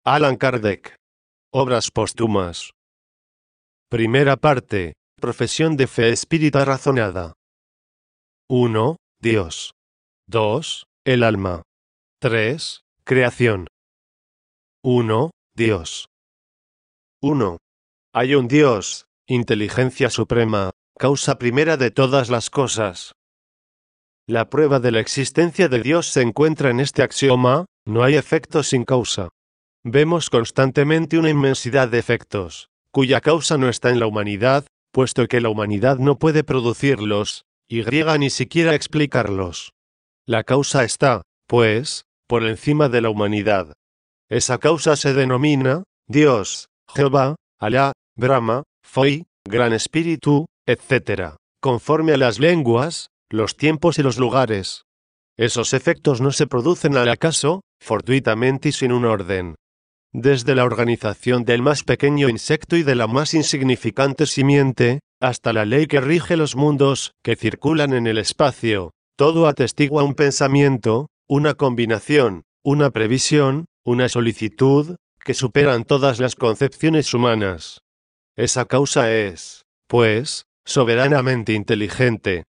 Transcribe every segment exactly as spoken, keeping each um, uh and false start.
Allan Kardec. Obras póstumas. Primera parte. Profesión de fe espírita razonada. uno. Dios. dos. El alma. tres. Creación. uno. Dios. uno. Hay un Dios, inteligencia suprema, causa primera de todas las cosas. La prueba de la existencia de Dios se encuentra en este axioma: no hay efectos sin causa. Vemos constantemente una inmensidad de efectos, cuya causa no está en la humanidad, puesto que la humanidad no puede producirlos, y ni siquiera explicarlos. La causa está, pues, por encima de la humanidad. Esa causa se denomina Dios, Jehová, Alá, Brahma, Foi, Gran Espíritu, etcétera, conforme a las lenguas, los tiempos y los lugares. Esos efectos no se producen al acaso, fortuitamente y sin un orden. Desde la organización del más pequeño insecto y de la más insignificante simiente, hasta la ley que rige los mundos que circulan en el espacio, todo atestigua un pensamiento, una combinación, una previsión, una solicitud, que superan todas las concepciones humanas. Esa causa es, pues, soberanamente inteligente.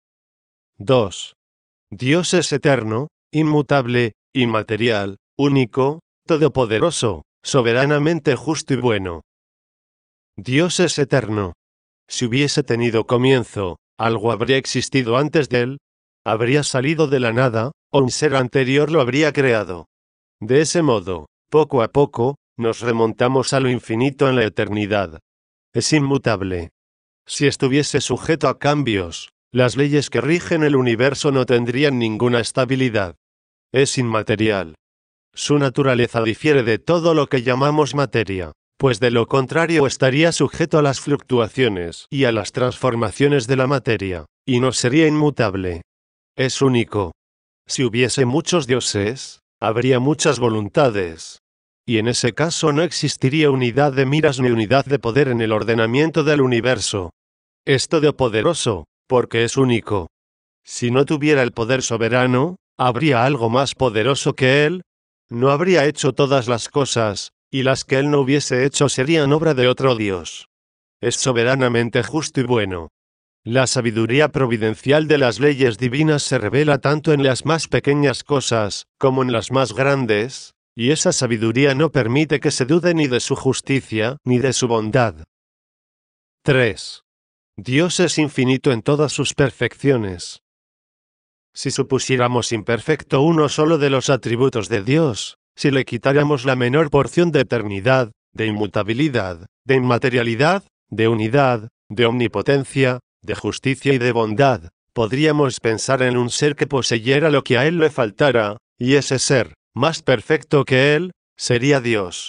dos. Dios es eterno, inmutable, inmaterial, único, todopoderoso, soberanamente justo y bueno. Dios es eterno. Si hubiese tenido comienzo, algo habría existido antes de él, habría salido de la nada, o un ser anterior lo habría creado. De ese modo, poco a poco, nos remontamos a lo infinito en la eternidad. Es inmutable. Si estuviese sujeto a cambios, las leyes que rigen el universo no tendrían ninguna estabilidad. Es inmaterial. Su naturaleza difiere de todo lo que llamamos materia, pues de lo contrario estaría sujeto a las fluctuaciones y a las transformaciones de la materia, y no sería inmutable. Es único. Si hubiese muchos dioses, habría muchas voluntades. Y en ese caso no existiría unidad de miras ni unidad de poder en el ordenamiento del universo. Es todopoderoso, porque es único. Si no tuviera el poder soberano, ¿habría algo más poderoso que él? No habría hecho todas las cosas, y las que él no hubiese hecho serían obra de otro Dios. Es soberanamente justo y bueno. La sabiduría providencial de las leyes divinas se revela tanto en las más pequeñas cosas, como en las más grandes, y esa sabiduría no permite que se dude ni de su justicia, ni de su bondad. tres. Dios es infinito en todas sus perfecciones. Si supusiéramos imperfecto uno solo de los atributos de Dios, si le quitáramos la menor porción de eternidad, de inmutabilidad, de inmaterialidad, de unidad, de omnipotencia, de justicia y de bondad, podríamos pensar en un ser que poseyera lo que a él le faltara, y ese ser, más perfecto que él, sería Dios.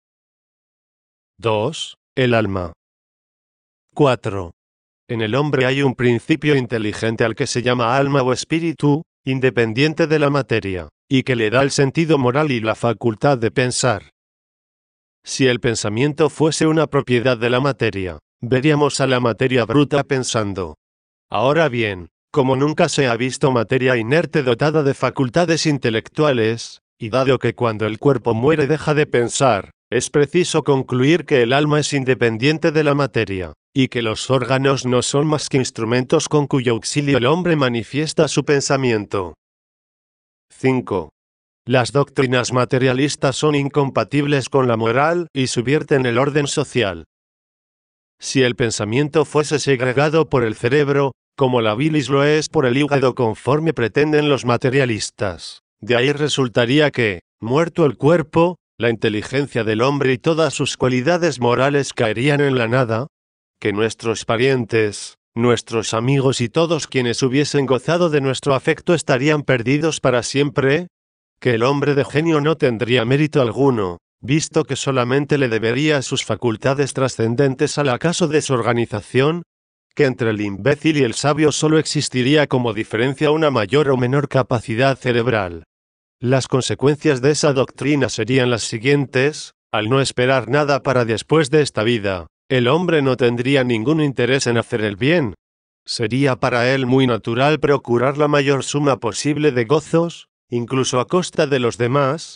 dos. El alma. cuatro. En el hombre hay un principio inteligente al que se llama alma o espíritu, independiente de la materia, y que le da el sentido moral y la facultad de pensar. Si el pensamiento fuese una propiedad de la materia, veríamos a la materia bruta pensando. Ahora bien, como nunca se ha visto materia inerte dotada de facultades intelectuales, y dado que cuando el cuerpo muere deja de pensar, es preciso concluir que el alma es independiente de la materia, y que los órganos no son más que instrumentos con cuyo auxilio el hombre manifiesta su pensamiento. cinco. Las doctrinas materialistas son incompatibles con la moral y subvierten el orden social. Si el pensamiento fuese segregado por el cerebro, como la bilis lo es por el hígado conforme pretenden los materialistas, de ahí resultaría que, muerto el cuerpo, la inteligencia del hombre y todas sus cualidades morales caerían en la nada, que nuestros parientes, nuestros amigos y todos quienes hubiesen gozado de nuestro afecto estarían perdidos para siempre, que el hombre de genio no tendría mérito alguno, visto que solamente le debería sus facultades trascendentes al acaso de su organización, que entre el imbécil y el sabio solo existiría como diferencia una mayor o menor capacidad cerebral. Las consecuencias de esa doctrina serían las siguientes: al no esperar nada para después de esta vida, el hombre no tendría ningún interés en hacer el bien. Sería para él muy natural procurar la mayor suma posible de gozos, incluso a costa de los demás.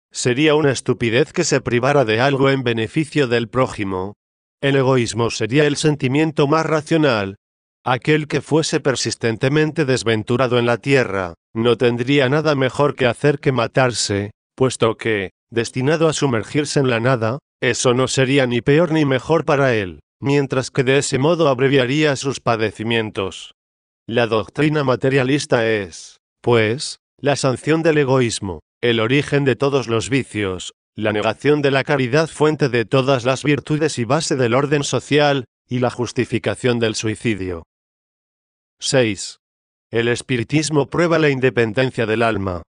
sería una estupidez que se privara de algo en beneficio del prójimo. El egoísmo sería el sentimiento más racional. Aquel que fuese persistentemente desventurado en la tierra, no tendría nada mejor que hacer que matarse, puesto que, destinado a sumergirse en la nada, eso no sería ni peor ni mejor para él, mientras que de ese modo abreviaría sus padecimientos. La doctrina materialista es, pues, la sanción del egoísmo, el origen de todos los vicios, la negación de la caridad, fuente de todas las virtudes y base del orden social, y la justificación del suicidio. seis. El espiritismo prueba la independencia del alma.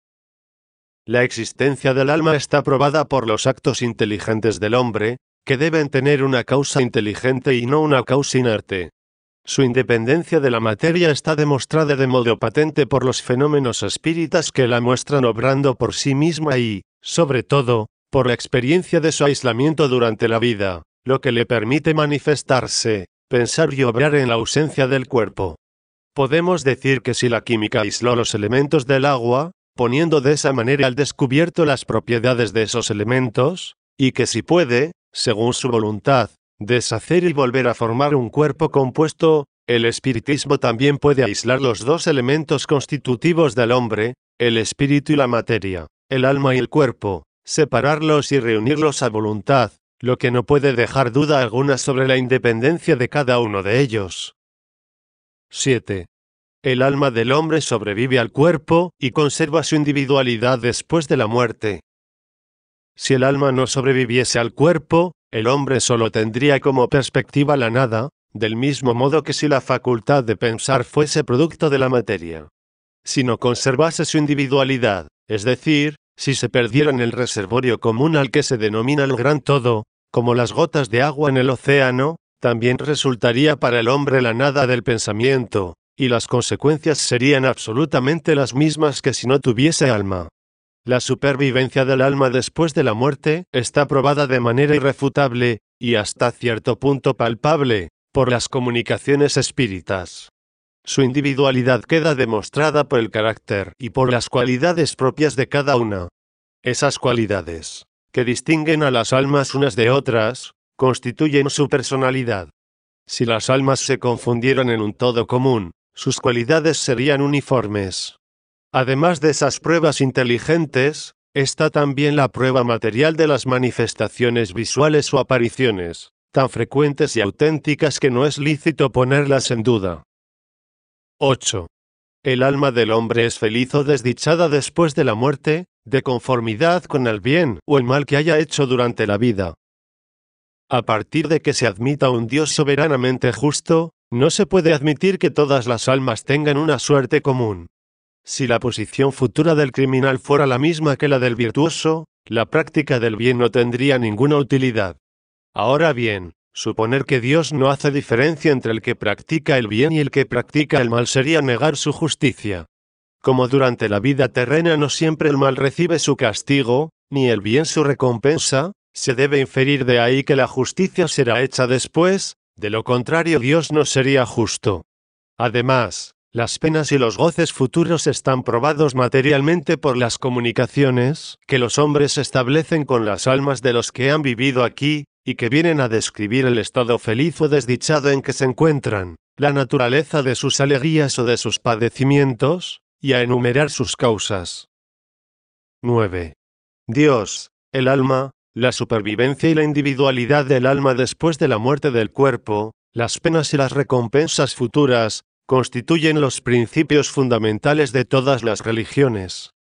La existencia del alma está probada por los actos inteligentes del hombre, que deben tener una causa inteligente y no una causa inerte. Su independencia de la materia está demostrada de modo patente por los fenómenos espíritas que la muestran obrando por sí misma y, sobre todo, por la experiencia de su aislamiento durante la vida, lo que le permite manifestarse, pensar y obrar en la ausencia del cuerpo. Podemos decir que si la química aisló los elementos del agua, poniendo de esa manera al descubierto las propiedades de esos elementos, y que si puede, según su voluntad, deshacer y volver a formar un cuerpo compuesto, el espiritismo también puede aislar los dos elementos constitutivos del hombre, el espíritu y la materia, el alma y el cuerpo, separarlos y reunirlos a voluntad, lo que no puede dejar duda alguna sobre la independencia de cada uno de ellos. siete. El alma del hombre sobrevive al cuerpo y conserva su individualidad después de la muerte. Si el alma no sobreviviese al cuerpo, el hombre solo tendría como perspectiva la nada, del mismo modo que si la facultad de pensar fuese producto de la materia. Si no conservase su individualidad, es decir, si se perdiera en el reservorio común al que se denomina el gran todo, como las gotas de agua en el océano, también resultaría para el hombre la nada del pensamiento, y las consecuencias serían absolutamente las mismas que si no tuviese alma. La supervivencia del alma después de la muerte está probada de manera irrefutable, y hasta cierto punto palpable, por las comunicaciones espíritas. Su individualidad queda demostrada por el carácter y por las cualidades propias de cada una. Esas cualidades, que distinguen a las almas unas de otras, constituyen su personalidad. Si las almas se confundieran en un todo común, sus cualidades serían uniformes. Además de esas pruebas inteligentes, está también la prueba material de las manifestaciones visuales o apariciones, tan frecuentes y auténticas que no es lícito ponerlas en duda. ocho. El alma del hombre es feliz o desdichada después de la muerte, de conformidad con el bien o el mal que haya hecho durante la vida. A partir de que se admita un Dios soberanamente justo, no se puede admitir que todas las almas tengan una suerte común. Si la posición futura del criminal fuera la misma que la del virtuoso, la práctica del bien no tendría ninguna utilidad. Ahora bien, suponer que Dios no hace diferencia entre el que practica el bien y el que practica el mal sería negar su justicia. Como durante la vida terrena no siempre el mal recibe su castigo, ni el bien su recompensa, se debe inferir de ahí que la justicia será hecha después, de lo contrario Dios no sería justo. Además, las penas y los goces futuros están probados materialmente por las comunicaciones que los hombres establecen con las almas de los que han vivido aquí, y que vienen a describir el estado feliz o desdichado en que se encuentran, la naturaleza de sus alegrías o de sus padecimientos, y a enumerar sus causas. nueve. Dios, el alma, la supervivencia y la individualidad del alma después de la muerte del cuerpo, las penas y las recompensas futuras, constituyen los principios fundamentales de todas las religiones.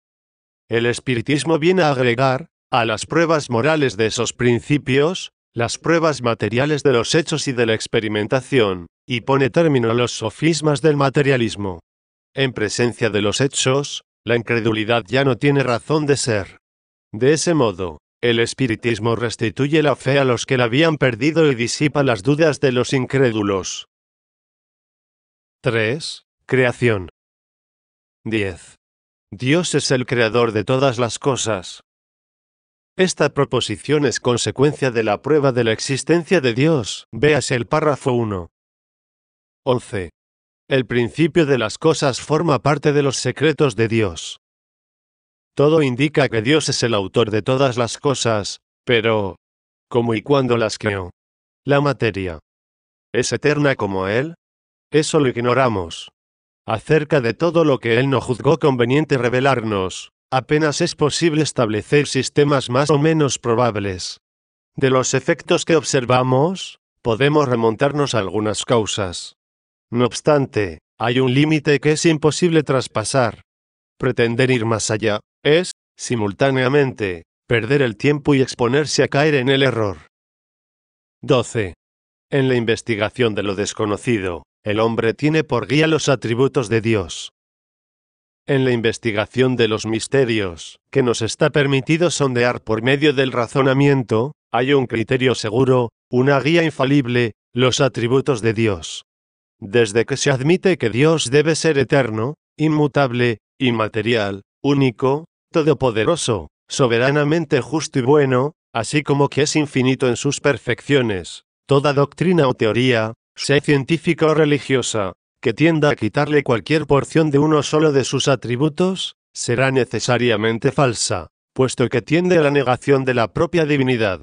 El espiritismo viene a agregar, a las pruebas morales de esos principios, las pruebas materiales de los hechos y de la experimentación, y pone término a los sofismas del materialismo. En presencia de los hechos, la incredulidad ya no tiene razón de ser. De ese modo, el espiritismo restituye la fe a los que la habían perdido y disipa las dudas de los incrédulos. tres. Creación. diez. Dios es el creador de todas las cosas. Esta proposición es consecuencia de la prueba de la existencia de Dios. Véase el párrafo uno. once. El principio de las cosas forma parte de los secretos de Dios. Todo indica que Dios es el autor de todas las cosas, pero ¿cómo y cuándo las creó? La materia ¿es eterna como Él? Eso lo ignoramos. Acerca de todo lo que Él no juzgó conveniente revelarnos, apenas es posible establecer sistemas más o menos probables. De los efectos que observamos, podemos remontarnos a algunas causas. No obstante, hay un límite que es imposible traspasar. Pretender ir más allá es, simultáneamente, perder el tiempo y exponerse a caer en el error. doce. En la investigación de lo desconocido, el hombre tiene por guía los atributos de Dios. En la investigación de los misterios, que nos está permitido sondear por medio del razonamiento, hay un criterio seguro, una guía infalible, los atributos de Dios. Desde que se admite que Dios debe ser eterno, inmutable, inmaterial, único, todopoderoso, soberanamente justo y bueno, así como que es infinito en sus perfecciones, toda doctrina o teoría, sea científica o religiosa, que tienda a quitarle cualquier porción de uno solo de sus atributos, será necesariamente falsa, puesto que tiende a la negación de la propia divinidad.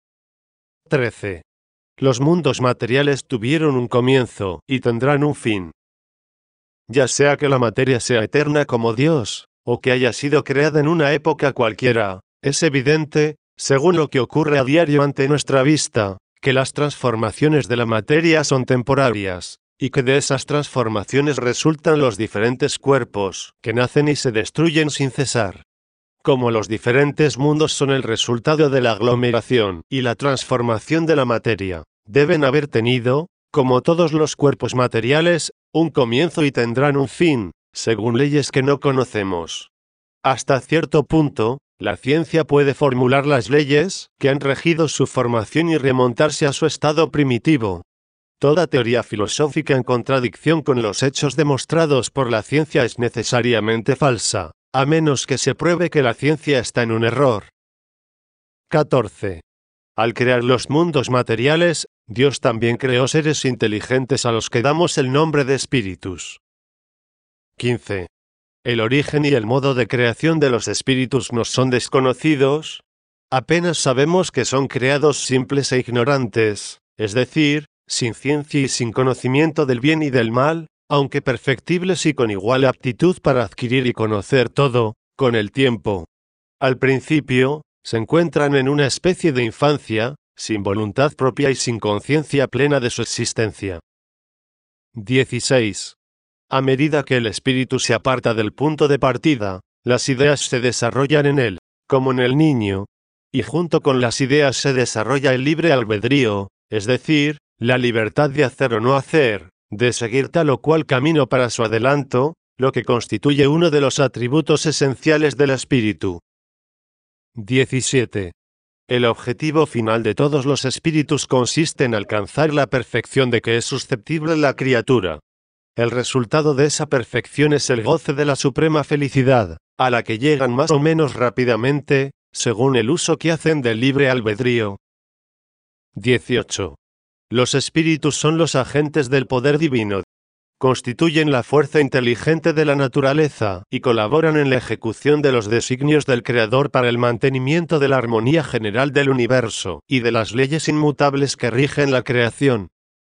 trece. Los mundos materiales tuvieron un comienzo, y tendrán un fin. Ya sea que la materia sea eterna como Dios, o que haya sido creada en una época cualquiera, es evidente, según lo que ocurre a diario ante nuestra vista, que las transformaciones de la materia son temporarias, y que de esas transformaciones resultan los diferentes cuerpos, que nacen y se destruyen sin cesar. Como los diferentes mundos son el resultado de la aglomeración y la transformación de la materia, deben haber tenido, como todos los cuerpos materiales, un comienzo y tendrán un fin, según leyes que no conocemos. Hasta cierto punto, la ciencia puede formular las leyes que han regido su formación y remontarse a su estado primitivo. Toda teoría filosófica en contradicción con los hechos demostrados por la ciencia es necesariamente falsa, a menos que se pruebe que la ciencia está en un error. catorce. Al crear los mundos materiales, Dios también creó seres inteligentes a los que damos el nombre de espíritus. quince. El origen y el modo de creación de los espíritus nos son desconocidos. Apenas sabemos que son creados simples e ignorantes, es decir, sin ciencia y sin conocimiento del bien y del mal, aunque perfectibles y con igual aptitud para adquirir y conocer todo, con el tiempo. Al principio, se encuentran en una especie de infancia, sin voluntad propia y sin conciencia plena de su existencia. dieciséis. A medida que el espíritu se aparta del punto de partida, las ideas se desarrollan en él, como en el niño, y junto con las ideas se desarrolla el libre albedrío, es decir, la libertad de hacer o no hacer, de seguir tal o cual camino para su adelanto, lo que constituye uno de los atributos esenciales del espíritu. diecisiete. El objetivo final de todos los espíritus consiste en alcanzar la perfección de que es susceptible la criatura. El resultado de esa perfección es el goce de la suprema felicidad, a la que llegan más o menos rápidamente, según el uso que hacen del libre albedrío. dieciocho. Los espíritus son los agentes del poder divino. Constituyen la fuerza inteligente de la naturaleza y colaboran en la ejecución de los designios del Creador para el mantenimiento de la armonía general del universo y de las leyes inmutables que rigen la creación.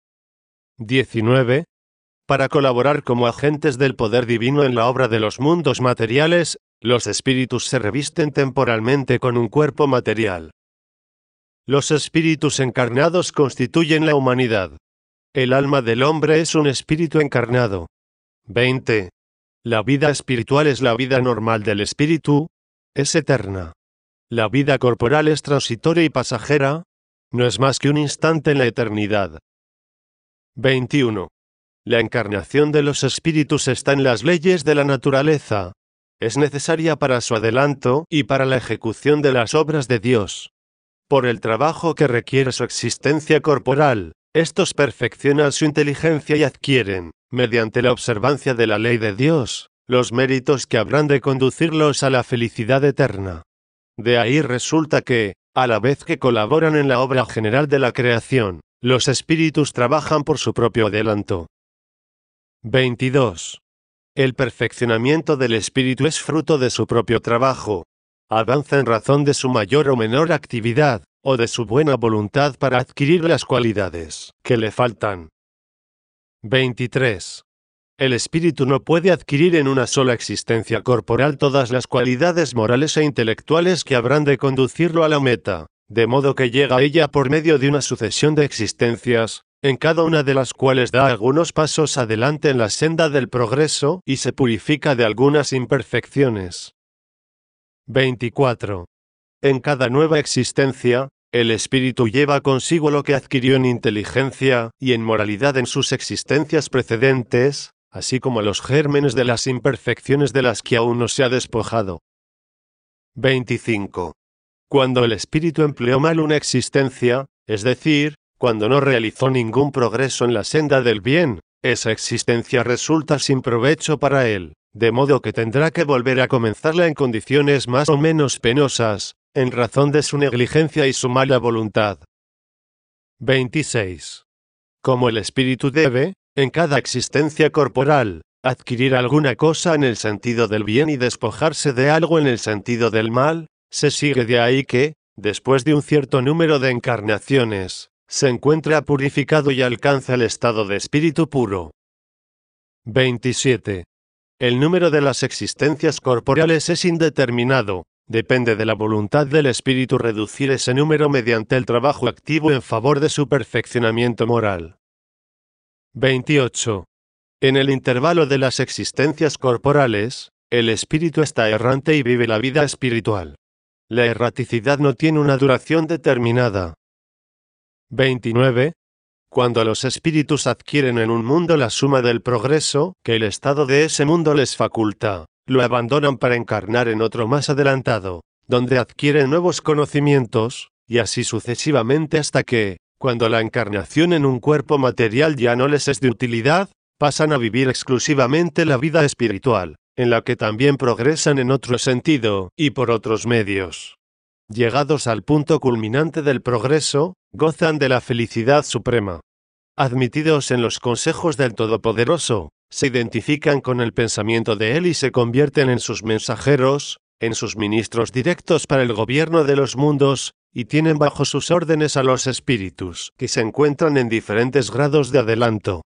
diecinueve. Para colaborar como agentes del poder divino en la obra de los mundos materiales, los espíritus se revisten temporalmente con un cuerpo material. Los espíritus encarnados constituyen la humanidad. El alma del hombre es un espíritu encarnado. veinte. La vida espiritual es la vida normal del espíritu. Es eterna. La vida corporal es transitoria y pasajera. No es más que un instante en la eternidad. veintiuno. La encarnación de los espíritus está en las leyes de la naturaleza. Es necesaria para su adelanto y para la ejecución de las obras de Dios. Por el trabajo que requiere su existencia corporal, estos perfeccionan su inteligencia y adquieren, mediante la observancia de la ley de Dios, los méritos que habrán de conducirlos a la felicidad eterna. De ahí resulta que, a la vez que colaboran en la obra general de la creación, los espíritus trabajan por su propio adelanto. veintidós. El perfeccionamiento del espíritu es fruto de su propio trabajo. Avanza en razón de su mayor o menor actividad, o de su buena voluntad para adquirir las cualidades que le faltan. veintitrés. El espíritu no puede adquirir en una sola existencia corporal todas las cualidades morales e intelectuales que habrán de conducirlo a la meta, de modo que llega a ella por medio de una sucesión de existencias, en cada una de las cuales da algunos pasos adelante en la senda del progreso y se purifica de algunas imperfecciones. veinticuatro. En cada nueva existencia, el espíritu lleva consigo lo que adquirió en inteligencia y en moralidad en sus existencias precedentes, así como los gérmenes de las imperfecciones de las que aún no se ha despojado. veinticinco. Cuando el espíritu empleó mal una existencia, es decir, cuando no realizó ningún progreso en la senda del bien, esa existencia resulta sin provecho para él, de modo que tendrá que volver a comenzarla en condiciones más o menos penosas, en razón de su negligencia y su mala voluntad. veintiséis. Como el espíritu debe, en cada existencia corporal, adquirir alguna cosa en el sentido del bien y despojarse de algo en el sentido del mal, se sigue de ahí que, después de un cierto número de encarnaciones, se encuentra purificado y alcanza el estado de espíritu puro. veintisiete. El número de las existencias corporales es indeterminado, depende de la voluntad del espíritu reducir ese número mediante el trabajo activo en favor de su perfeccionamiento moral. veintiocho. En el intervalo de las existencias corporales, el espíritu está errante y vive la vida espiritual. La erraticidad no tiene una duración determinada. veintinueve. Cuando los espíritus adquieren en un mundo la suma del progreso que el estado de ese mundo les faculta, lo abandonan para encarnar en otro más adelantado, donde adquieren nuevos conocimientos, y así sucesivamente hasta que, cuando la encarnación en un cuerpo material ya no les es de utilidad, pasan a vivir exclusivamente la vida espiritual, en la que también progresan en otro sentido, y por otros medios. Llegados al punto culminante del progreso, gozan de la felicidad suprema. Admitidos en los consejos del Todopoderoso, se identifican con el pensamiento de Él y se convierten en sus mensajeros, en sus ministros directos para el gobierno de los mundos, y tienen bajo sus órdenes a los espíritus, que se encuentran en diferentes grados de adelanto,